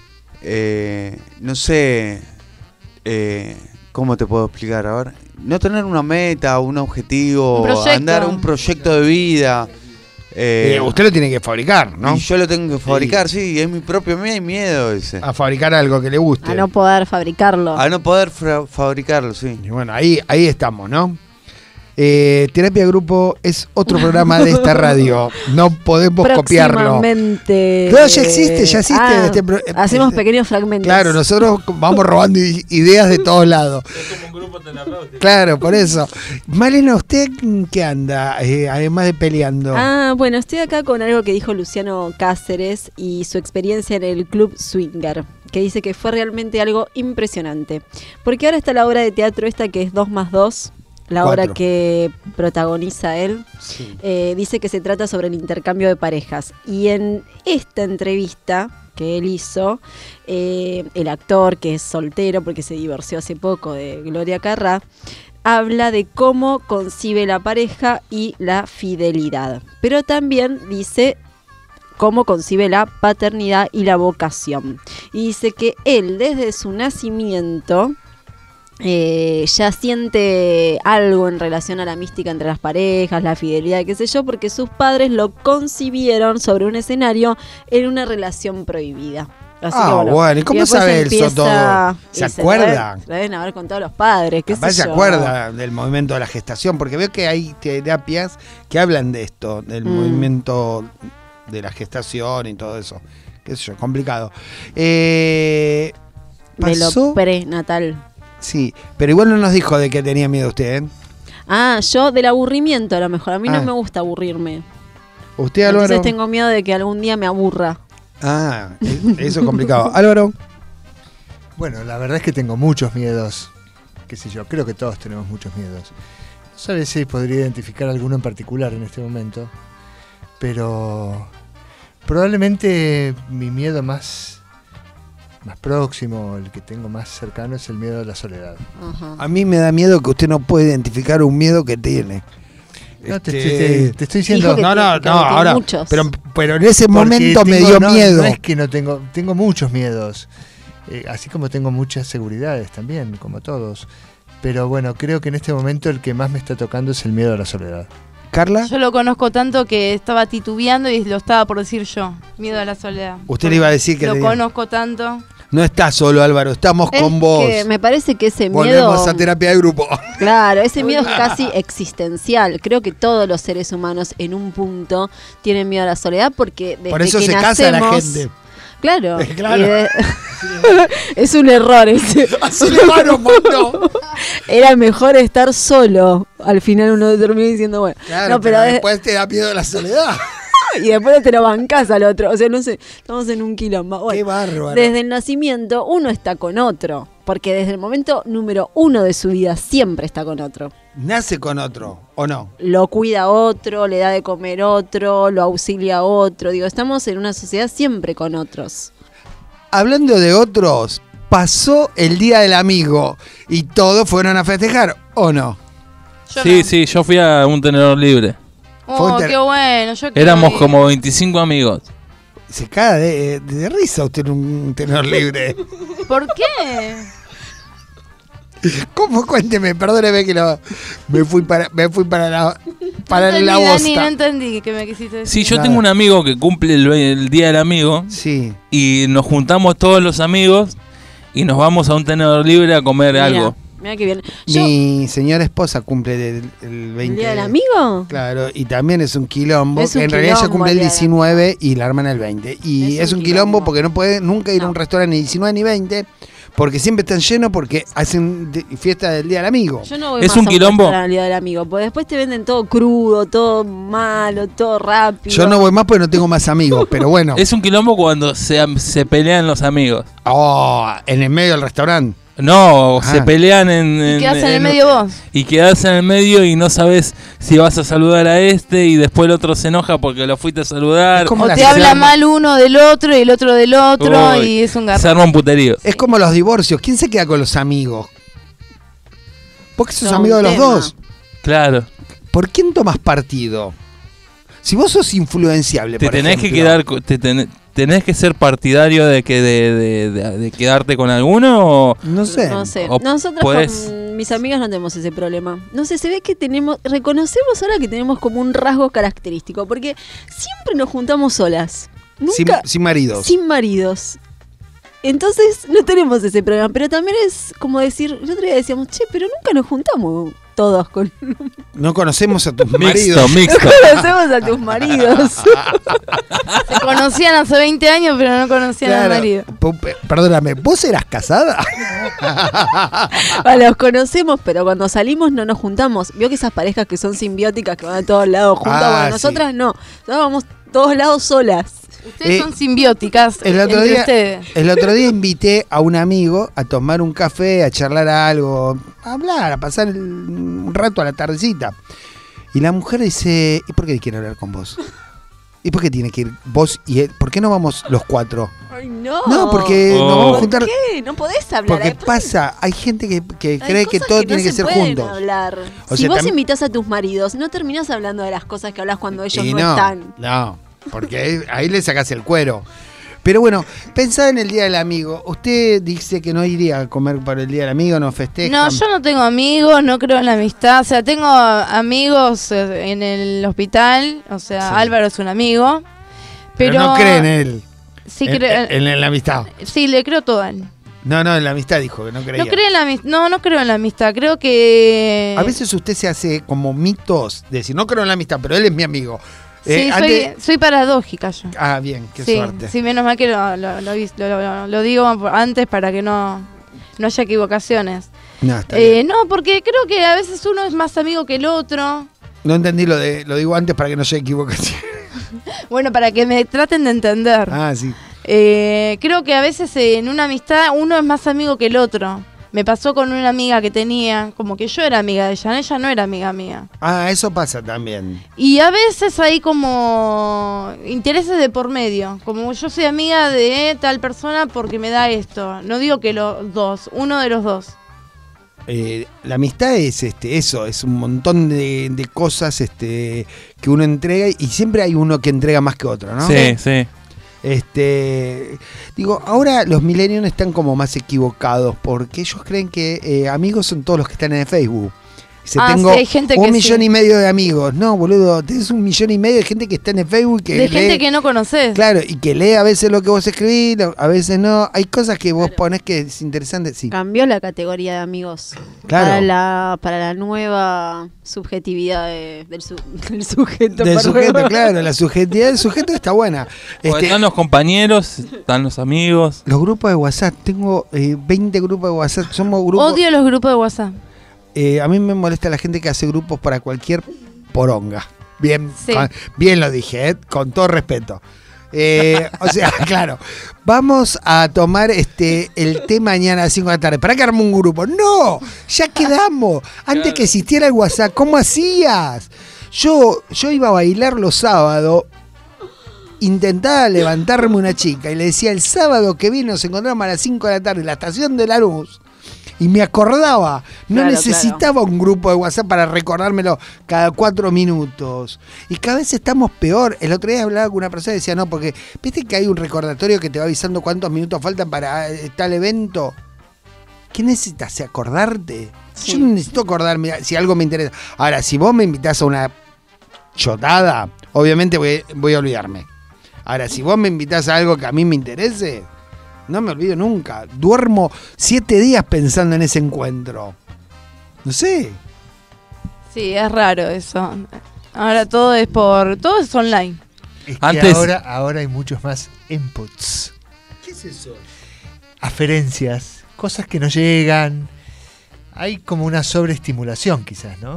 eh, no sé, eh, ¿cómo te puedo explicar? A ver, no tener una meta, un objetivo, Un proyecto. andar un proyecto de vida. Eh, Eh, usted lo tiene que fabricar, ¿no? Y yo lo tengo que fabricar, sí, es mi propio mie- miedo ese. A fabricar algo que le guste. A no poder fabricarlo. A no poder fra- fabricarlo, sí. Y bueno, ahí, ahí estamos, ¿no? Eh, Terapia Grupo es otro programa de esta radio. No podemos copiarlo. Próximamente. Claro, ya existe, ya existe Ah, este pro- hacemos este- pequeños fragmentos. Claro, nosotros vamos robando i- ideas de todos lados. Claro, por eso. Malena, ¿usted qué anda? Eh, además de peleando. Ah, bueno, estoy acá con algo que dijo Luciano Cáceres y su experiencia en el Club Swinger, que dice que fue realmente algo impresionante. Porque ahora está la obra de teatro esta que es dos más dos, la Cuatro. obra que protagoniza él. Sí. Eh, dice que se trata sobre el intercambio de parejas. Y en esta entrevista que él hizo, eh, el actor, que es soltero porque se divorció hace poco de Gloria Carrá, habla de cómo concibe la pareja y la fidelidad. Pero también dice cómo concibe la paternidad y la vocación. Y dice que él, desde su nacimiento, eh, ya siente algo en relación a la mística entre las parejas, la fidelidad, qué sé yo, porque sus padres lo concibieron sobre un escenario en una relación prohibida. Así Ah, que, bueno, ¿y cómo después sabe eso empieza- todo? ¿Se y lo acuerda? deben- lo deben haber contado los padres, qué Capaz sé se yo. acuerda del movimiento de la gestación, porque veo que hay terapias que hablan de esto, del Mm. movimiento de la gestación y todo eso. Qué sé yo, complicado. Eh, De lo pasó- prenatal. Sí, pero igual no nos dijo de qué tenía miedo usted, ¿eh? Ah, yo del aburrimiento a lo mejor. A mí Ah. no me gusta aburrirme. ¿Usted, Álvaro? Entonces tengo miedo de que algún día me aburra. Ah, e- eso es complicado. Álvaro. Bueno, la verdad es que tengo muchos miedos qué sé yo, creo que todos tenemos muchos miedos. No sabes si podría identificar alguno en particular en este momento, pero probablemente mi miedo más, más próximo, el que tengo más cercano, es el miedo a la soledad. Ajá. A mí me da miedo que usted no puede identificar un miedo que tiene. No, te, Este, te- te estoy diciendo... Dijo que No, no, que- no, que ahora, muchos. pero, pero en ese Porque momento me tengo- dio no, miedo. No es que no tengo, tengo muchos miedos, eh, así como tengo muchas seguridades también, como todos. Pero bueno, creo que en este momento el que más me está tocando es el miedo a la soledad. ¿Carla? Yo lo conozco tanto que estaba titubeando y lo estaba por decir yo. Miedo a la soledad. Usted le iba a decir que Lo le- conozco tanto. No estás solo, Álvaro, estamos Es con vos. que me parece que ese Volvemos miedo... a terapia de grupo. Claro, ese miedo es casi existencial. Creo que todos los seres humanos en un punto tienen miedo a la soledad porque desde Por eso que se nacemos, casa la gente. Claro. Claro. y de- es un error ese. Así le va, nos mandó. Era mejor estar solo. Al final uno termina diciendo, bueno. Claro, no, pero, pero de- después te da miedo la soledad. y después te lo bancás al otro. O sea, no sé, estamos en un quilombo. Bueno, Qué bárbaro. desde el nacimiento uno está con otro. Porque desde el momento número uno de su vida siempre está con otro. Nace con otro, ¿o no? Lo cuida otro, le da de comer otro, lo auxilia otro. Digo, estamos en una sociedad siempre con otros. Hablando de otros, pasó el Día del Amigo y todos fueron a festejar, ¿o no? Yo Sí, no. sí, yo fui a un tenedor libre. Oh, Fue qué bueno. Yo quiero Éramos ir. como veinticinco amigos. Se caga de, de risa usted en un tenedor libre. ¿Por qué? ¿Cómo? Cuénteme, perdóneme que lo, me fui para, me fui para la, para no la entendí, Dani, bosta. no entendí qué me quisiste decir. Sí, yo Nada. tengo un amigo que cumple el, el Día del Amigo. Sí. Y nos juntamos todos los amigos y nos vamos a un tenedor libre a comer Mira, algo. mira qué bien. Yo, Mi señora esposa cumple el, el veinte. ¿El día del amigo? Claro, y también es un quilombo. Es un en realidad ella quilombo cumple el el día del diecinueve y la hermana el veinte. Y es, Es un un quilombo, quilombo. porque no puede nunca ir a un restaurante ni diecinueve ni veinte, porque siempre están llenos porque hacen de- fiesta del Día del Amigo. Yo no voy ¿Es más un a quilombo? restaurante al día del amigo, porque después te venden todo crudo, todo malo, todo rápido. Yo no voy más porque no tengo más amigos, pero bueno. Es un quilombo cuando se, se pelean los amigos. Oh, en el medio del restaurante. No, Ajá. se pelean en... ¿Y quedás en el medio vos? Y quedás en el medio y no sabes si vas a saludar a este y después el otro se enoja porque lo fuiste a saludar. Es como O la te habla se- mal uno del otro y el otro del otro Uy, y es un Se garrón. arma un puterío. Es como los divorcios. ¿Quién se queda con los amigos? Porque sos No, amigo de un los tema. dos. Claro. ¿Por quién tomas partido? Si vos sos influenciable, Te por tenés que ejemplo. quedar, co- te ten- tenés que ser partidario de que de, de- de- de quedarte con alguno o No sé. No sé. O Nosotros podés- con mis amigas no tenemos ese problema. No sé, se ve que tenemos, reconocemos ahora que tenemos como un rasgo característico, porque siempre nos juntamos solas. Sin, Nunca sin maridos. sin maridos. Entonces no tenemos ese problema, pero también es como decir, el otro día decíamos, che, pero nunca nos juntamos todos con... No conocemos a tus mixto, maridos. mixto. Conocemos a tus maridos. Se conocían hace veinte años, pero no conocían al Claro. marido. P- p- Perdóname, ¿vos eras casada? Vale, los conocemos, pero cuando salimos no nos juntamos. Vio que esas parejas que son simbióticas, que van a todos lados juntas, Ah, bueno, sí. nosotras no. Nosotras vamos todos lados solas. Ustedes Eh, son simbióticas El otro, entre día, ustedes. el otro día invité a un amigo a tomar un café, a charlar algo, a hablar, a pasar el- un rato a la tardecita. Y la mujer dice, ¿y por qué quiere hablar con vos? ¿Y por qué tiene que ir vos y él? ¿Por qué no vamos los cuatro? Ay, no. No, porque nos vamos a ¿Por juntar. qué? No podés hablar. Porque Después pasa, hay gente que, que hay cree que cosas todo no tiene que se ser pueden juntos. hablar. O si sea, vos tam- invitas a tus maridos, no terminás hablando de las cosas que hablas cuando ellos Y no, no, están. no, porque ahí, ahí le sacás el cuero. Pero bueno, pensá en el Día del Amigo. Usted dice que no iría a comer para el Día del Amigo, no festeja. No, yo no tengo amigos, no creo en la amistad. O sea, tengo amigos eh, en el hospital. O sea, Sí. Álvaro es un amigo. pero, Pero, no cree en él. Sí, en, creo. en- en la amistad. Sí, le creo todo a él. No, no, en la amistad dijo que no creía. No creo en la amistad. No, no creo en la amistad. Creo que. A veces usted se hace como mitos de decir, no creo en la amistad, pero él es mi amigo. Sí, Eh, soy, antes- soy paradójica yo. Ah, bien, qué sí, suerte. sí, menos mal que lo, lo, lo, lo- lo- lo digo antes para que no, no haya equivocaciones. No, está Eh, bien. no, porque creo que a veces uno es más amigo que el otro. No entendí lo de, lo digo antes para que no haya equivocación. Bueno, para que me traten de entender. Ah, sí. Eh, creo que a veces eh, en una amistad uno es más amigo que el otro. Me pasó con una amiga que tenía, como que yo era amiga de ella, ella no era amiga mía. Ah, eso pasa también. Y a veces hay como intereses de por medio, como yo soy amiga de tal persona porque me da esto. No digo que los dos, uno de los dos. Eh, la amistad es este eso, es un montón de, de cosas este que uno entrega y siempre hay uno que entrega más que otro, ¿no? Sí, sí. Este, digo, ahora los millennials están como más equivocados porque ellos creen que eh, amigos son todos los que están en el Facebook. Dice, Ah, tengo sí, hay gente un que millón sí. y medio de amigos. No, boludo, tenés un millón y medio de gente que está en el Facebook que De lee, gente que no conoces. claro, y que lee a veces lo que vos escribís, lo- a veces no. Hay cosas que vos ponés que es interesante, sí. Cambió la categoría de amigos. Claro. Para la, para la nueva subjetividad de- del, su- del sujeto. Del perdón. sujeto, claro, la subjetividad del sujeto está buena. Porque Este, están los compañeros, están los amigos. los grupos de WhatsApp, tengo eh, veinte grupos de WhatsApp, somos grupos. Odio los grupos de WhatsApp. Eh, a mí me molesta la gente que hace grupos para cualquier poronga. Bien, Sí. con- bien lo dije, ¿eh? Con todo respeto. Eh, o sea, claro, vamos a tomar este el té mañana a las cinco de la tarde. ¿Para qué armó un grupo? No, ya quedamos. Antes que existiera el WhatsApp, ¿cómo hacías? Yo, yo iba a bailar los sábados, intentaba levantarme una chica y le decía, el sábado que viene nos encontramos a las cinco de la tarde en la estación de Lanús. Y me acordaba, no Claro, necesitaba un grupo de WhatsApp para recordármelo cada cuatro minutos. Y cada vez estamos peor. El otro día hablaba con una persona y decía, no, porque viste que hay un recordatorio que te va avisando cuántos minutos faltan para eh, tal evento. ¿Qué necesitas? ¿Acordarte? Yo no necesito acordarme si algo me interesa. Ahora, si vos me invitás a una chotada, obviamente voy, voy a olvidarme. Ahora, si vos me invitás a algo que a mí me interese, no me olvido nunca. Duermo siete días pensando en ese encuentro. No sé. Sí, es raro eso. Ahora todo es por... Todo es online. Es que Antes- ahora, ahora hay muchos más inputs, ¿Qué es eso? aferencias, cosas que no llegan. Hay como una sobreestimulación quizás, ¿no?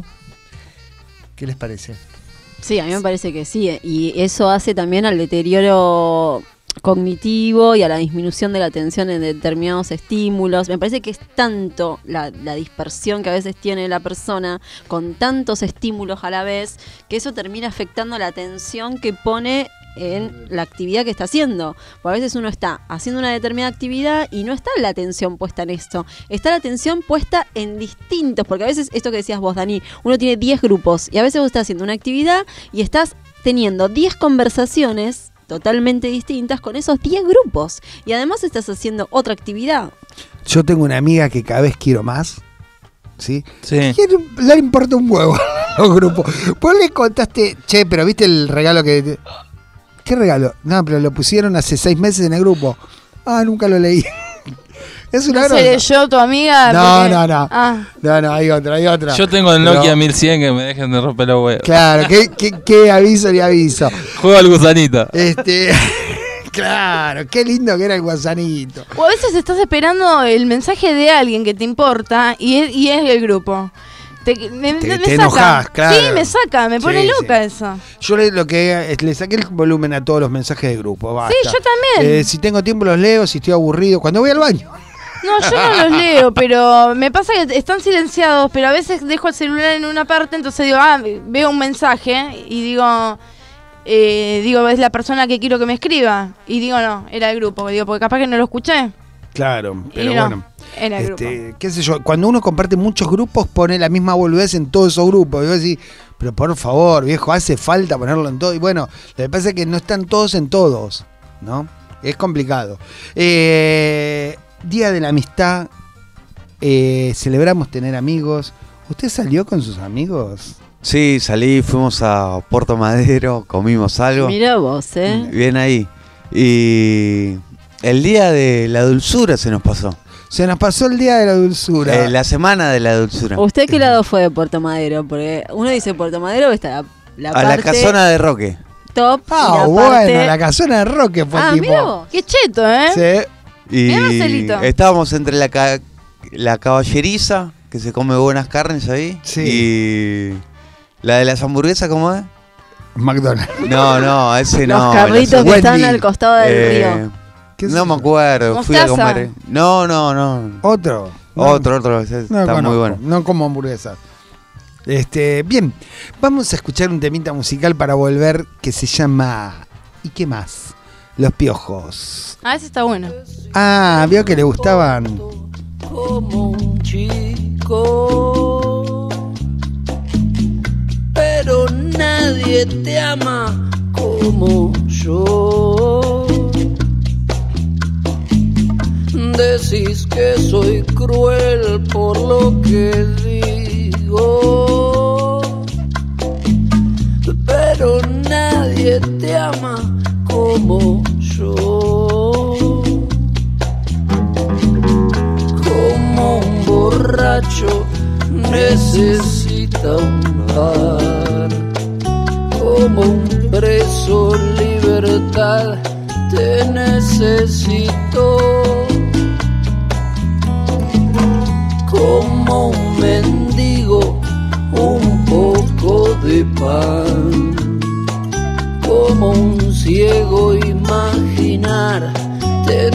¿Qué les parece? Sí, a mí me parece que sí. Y eso hace también al deterioro cognitivo y a la disminución de la atención en determinados estímulos. Me parece que es tanto la, la dispersión que a veces tiene la persona con tantos estímulos a la vez, que eso termina afectando la atención que pone en la actividad que está haciendo. Porque a veces uno está haciendo una determinada actividad y no está la atención puesta en esto. Está la atención puesta en distintos, porque a veces esto que decías vos, Dani, uno tiene diez grupos y a veces vos estás haciendo una actividad y estás teniendo diez conversaciones totalmente distintas con esos diez grupos. Y además estás haciendo otra actividad. Yo tengo una amiga que cada vez quiero más. ¿Sí? Sí. Quiere- le importa un huevo a los grupos. Vos le contaste, che, pero viste el regalo que... ¿Qué regalo? No, pero lo pusieron hace seis meses en el grupo. Ah, nunca lo leí. Es una No grosa. seré yo tu amiga. No, porque- no, no. Ah, No, no, hay otra, hay otra. Yo tengo el Pero- Nokia mil cien que me dejen de romper los huevos. Claro, ¿qué, qué, qué aviso ni aviso? Juego al gusanito. Este... Claro, qué lindo que era el guasanito. o a veces estás esperando el mensaje de alguien que te importa y es, y es el grupo. Te, me, Te- me te saca. enojás, claro. Sí, me saca, me pone Sí, loca sí. eso. Yo le, lo que es- le saqué el volumen a todos los mensajes de grupo. Basta. Sí, yo también. Eh, si tengo tiempo los leo, si estoy aburrido, cuando voy al baño. No, yo no los leo, pero me pasa que están silenciados, pero a veces dejo el celular en una parte, entonces digo, ah, veo un mensaje y digo, eh, digo, es la persona que quiero que me escriba. Y digo, no, era el grupo, digo, porque capaz que no lo escuché. Claro, pero Y no, bueno. era el Este, grupo. qué sé yo, cuando uno comparte muchos grupos, pone la misma boludez en todos esos grupos. Y vos decís, pero por favor, viejo, hace falta ponerlo en todo. Y bueno, lo que pasa es que no están todos en todos, ¿no? Es complicado. Eh, Día de la Amistad, eh, celebramos tener amigos. ¿Usted salió con sus amigos? Sí, salí, fuimos a Puerto Madero, comimos algo. Mirá vos, ¿eh? Bien ahí. Y el día de la dulzura se nos pasó. Se nos pasó el día de la dulzura. Eh, la semana de la dulzura. ¿Usted qué lado fue de Puerto Madero? Porque uno dice Puerto Madero, está la, la a parte la casona de Roque. top y Ah, la bueno, parte... la casona de Roque fue Ah, tipo. mirá vos. Qué cheto, ¿eh? Sí. Y Mirá, Marcelito. estábamos entre la, ca- la caballeriza, que se come buenas carnes ahí. Sí. Y la de las hamburguesas, ¿cómo es? McDonald's. No, no, ese no. Los carritos las- que están Wendy. al costado del Eh, río. ¿Qué es no eso? me acuerdo, fui a Mostaza. comer. No, no, no. Otro. No, otro, otro, ese no está conozco, muy bueno. No como hamburguesas. Este, bien, vamos a escuchar un temita musical para volver que se llama ¿y qué más? Los Piojos. Ah, ese está bueno. Ah, vio que le gustaban. Como un chico, pero nadie te ama como yo. Decís que soy cruel por lo que digo, pero nadie te ama como yo. Como un borracho necesita un bar, como un preso libertad te necesito. Como un mendigo, un poco de pan. Como un ciego imaginar, te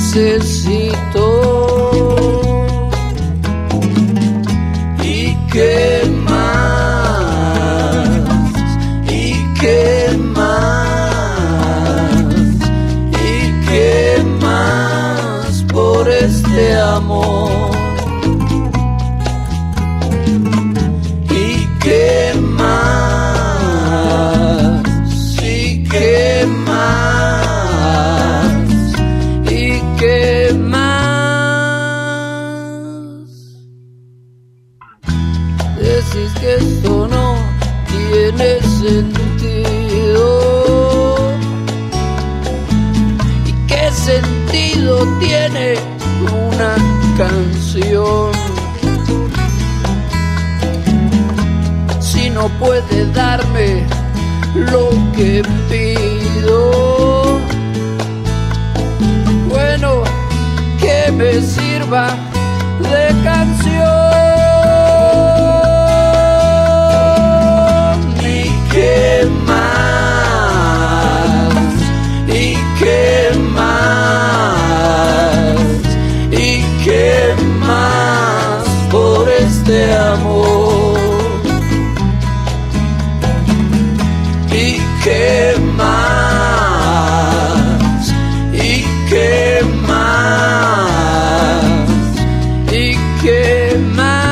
necesito. ¿Y qué más? ¿Y qué más? ¿Y qué más por este amor? ¿Qué más? ¿Y qué más? ¿Y qué más? Decís que esto no tiene sentido. ¿Y qué sentido tiene una canción si no puede darme lo que pido? Bueno, que me sirva de canción. ¿Y qué más? ¿Y qué más? ¿Y qué más por este amor? ¿Y qué más? ¿Y qué más? ¿Y qué más?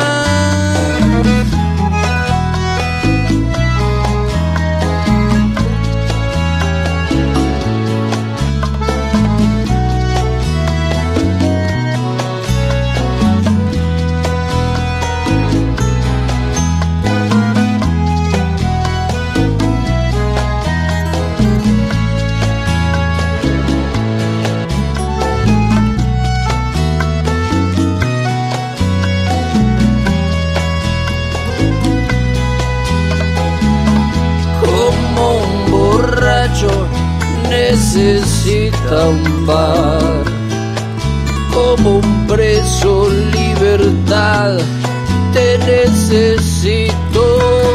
Necesita un bar, como un preso libertad te necesito.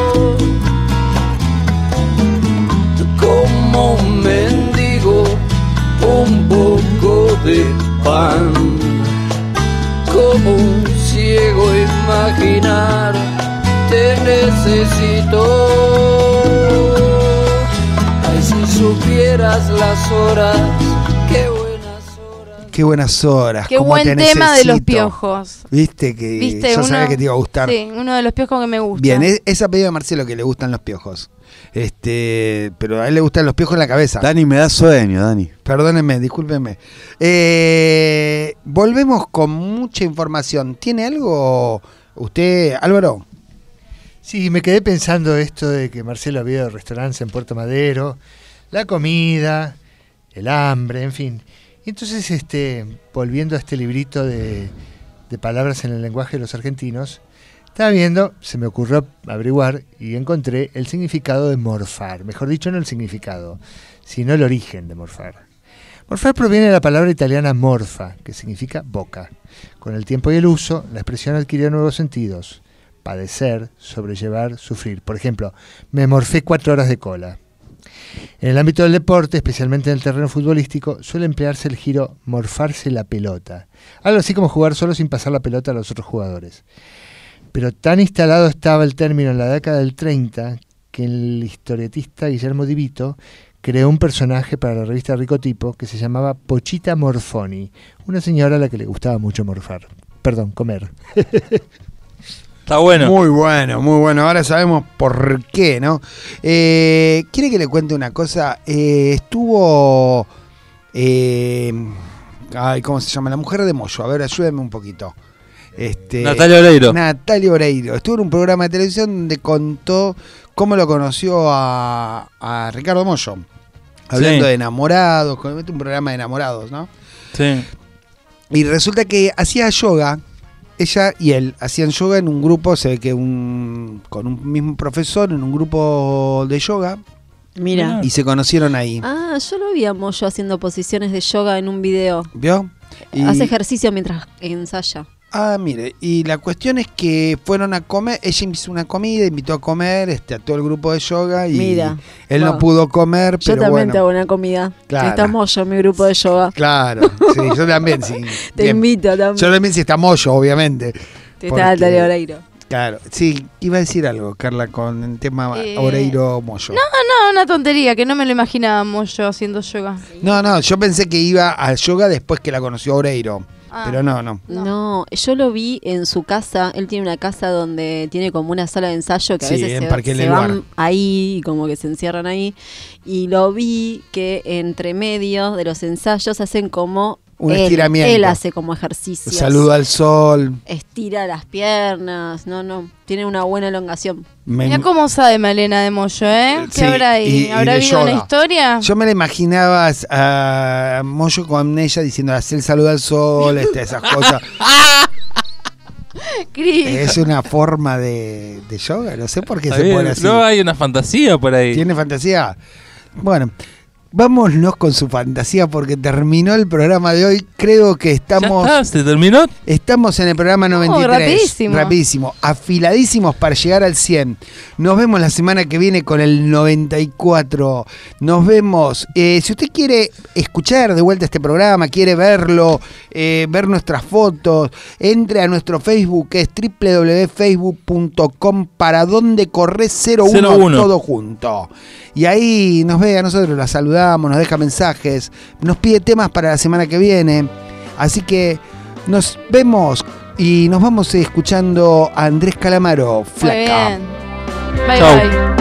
Como un mendigo, un poco de pan. Como un ciego imaginar, te necesito. Si supieras las horas, qué buenas horas. Qué buenas horas. Qué buen tema de los Piojos. Viste que ¿Viste? yo Uno, sabía que te iba a gustar. Sí, uno de los Piojos que me gusta. Bien, es, es a pedido de Marcelo que le gustan los Piojos. Este, pero a él le gustan los piojos en la cabeza. Dani, me da sueño, Dani. Perdónenme, discúlpenme. Eh, volvemos con mucha información. ¿Tiene algo usted, Álvaro? Sí, me quedé pensando esto de que Marcelo había ido a restaurantes en Puerto Madero, la comida, el hambre, en fin. Y entonces, este, volviendo a este librito de, de palabras en el lenguaje de los argentinos, estaba viendo, se me ocurrió averiguar y encontré el significado de morfar. Mejor dicho, no el significado, sino el origen de morfar. Morfar proviene de la palabra italiana morfa, que significa boca. Con el tiempo y el uso, la expresión adquirió nuevos sentidos. Padecer, sobrellevar, sufrir. Por ejemplo, me morfé cuatro horas de cola. En el ámbito del deporte, especialmente en el terreno futbolístico, suele emplearse el giro morfarse la pelota. Algo así como jugar solo sin pasar la pelota a los otros jugadores. Pero tan instalado estaba el término en la década del treinta que el historietista Guillermo Di Vito creó un personaje para la revista Ricotipo que se llamaba Pochita Morfoni, una señora a la que le gustaba mucho morfar. Perdón, comer. Está bueno. Muy bueno, muy bueno. Ahora sabemos por qué, ¿no? Eh, ¿Quiere que le cuente una cosa? Eh, estuvo... Eh, ay, ¿cómo se llama? La mujer de Moyo. A ver, ayúdame un poquito. Este, Natalia Oreiro. Natalia Oreiro. Estuvo en un programa de televisión donde contó cómo lo conoció a, a Ricardo Mollo. Hablando Sí. de enamorados, un programa de enamorados, ¿no? Sí. Y resulta que hacía yoga, ella y él hacían yoga en un grupo, se ve que un, con un mismo profesor, en un grupo de yoga. Mira. Y se conocieron ahí. Ah, yo lo vi a Moyo haciendo posiciones de yoga en un video. ¿Vio? Y- Hace ejercicio mientras ensaya. Ah, mire, y la cuestión es que fueron a comer, ella hizo una comida, invitó a comer este, a todo el grupo de yoga y Mira. él no Wow. pudo comer, Yo pero también bueno. te hago una comida. Claro. Está Moyo en mi grupo de yoga. Claro, sí, yo también, sí. Te Bien. invito también. Yo también si está Mollo, obviamente. Te Porque- está Natalia Oreiro. Claro, sí, iba a decir algo, Carla, con el tema Eh, Oreiro Mollo. No, no, una tontería, que no me lo imaginábamos yo haciendo yoga. No, no, yo pensé que iba al yoga después que la conoció Oreiro. Ah. Pero no, no. No. yo lo vi en su casa. Él tiene una casa donde tiene como una sala de ensayo que a Sí, veces en se, Parque se del van Lugar. ahí, como que se encierran ahí. Y lo vi que entre medio de los ensayos hacen como Un él, estiramiento. Él hace como ejercicio. Saludo al sol. Estira las piernas. No, no. Tiene una buena elongación. Me- Mira cómo sabe Malena de Moyo, ¿eh? ¿Qué Sí, habrá ahí? y- y ¿Habrá de habido una yoga. historia? Yo me la imaginaba a Mollo con ella diciendo hacer el saludo al sol, este, esas cosas. Cris. Es una forma de, de yoga, no sé por qué Está se bien, pone así. No hay una fantasía por ahí. ¿Tiene fantasía? Bueno, vámonos con su fantasía porque terminó el programa de hoy. Creo que estamos... ¿Ya está? ¿Se terminó? Estamos en el programa noventa y tres. rapidísimo. Rapidísimo. Afiladísimos para llegar al cien. Nos vemos la semana que viene con el noventa y cuatro. Nos vemos. Eh, si usted quiere escuchar de vuelta este programa, quiere verlo, eh, ver nuestras fotos, entre a nuestro Facebook, que es doble u doble u doble u punto facebook punto com para donde corre cero uno, todo junto. Y ahí nos ve a nosotros, la saludamos, nos deja mensajes, nos pide temas para la semana que viene. Así que nos vemos y nos vamos escuchando a Andrés Calamaro, Muy Flaca. bien. Bye, Chau. bye.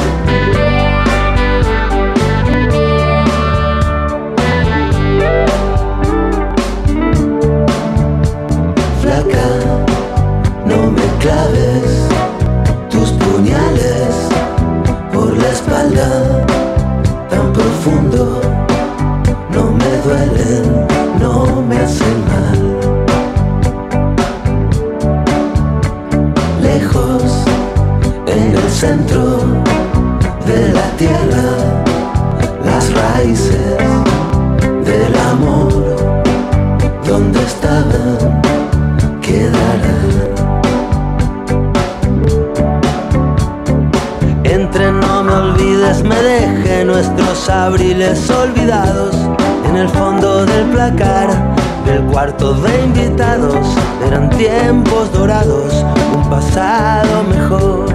Flaca, no me claves tus puñales por la espalda tan profundo. No me duelen, no me hacen mal. Lejos, en el centro de la tierra, las raíces del amor, donde estaban, quedarán. Entre no me olvides, me dejé nuestros abriles olvidados en el fondo del placar del cuarto de invitados. Eran tiempos dorados, un pasado mejor.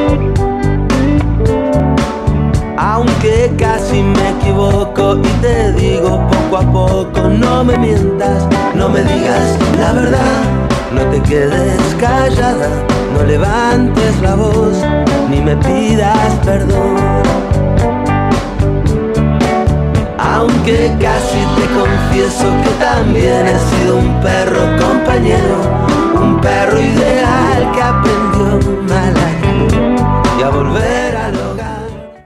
Aunque casi me equivoco y te digo poco a poco, no me mientas, no me digas la verdad, no te quedes callada, no levantes la voz, ni me pidas perdón. Aunque casi te confieso que también he sido un perro con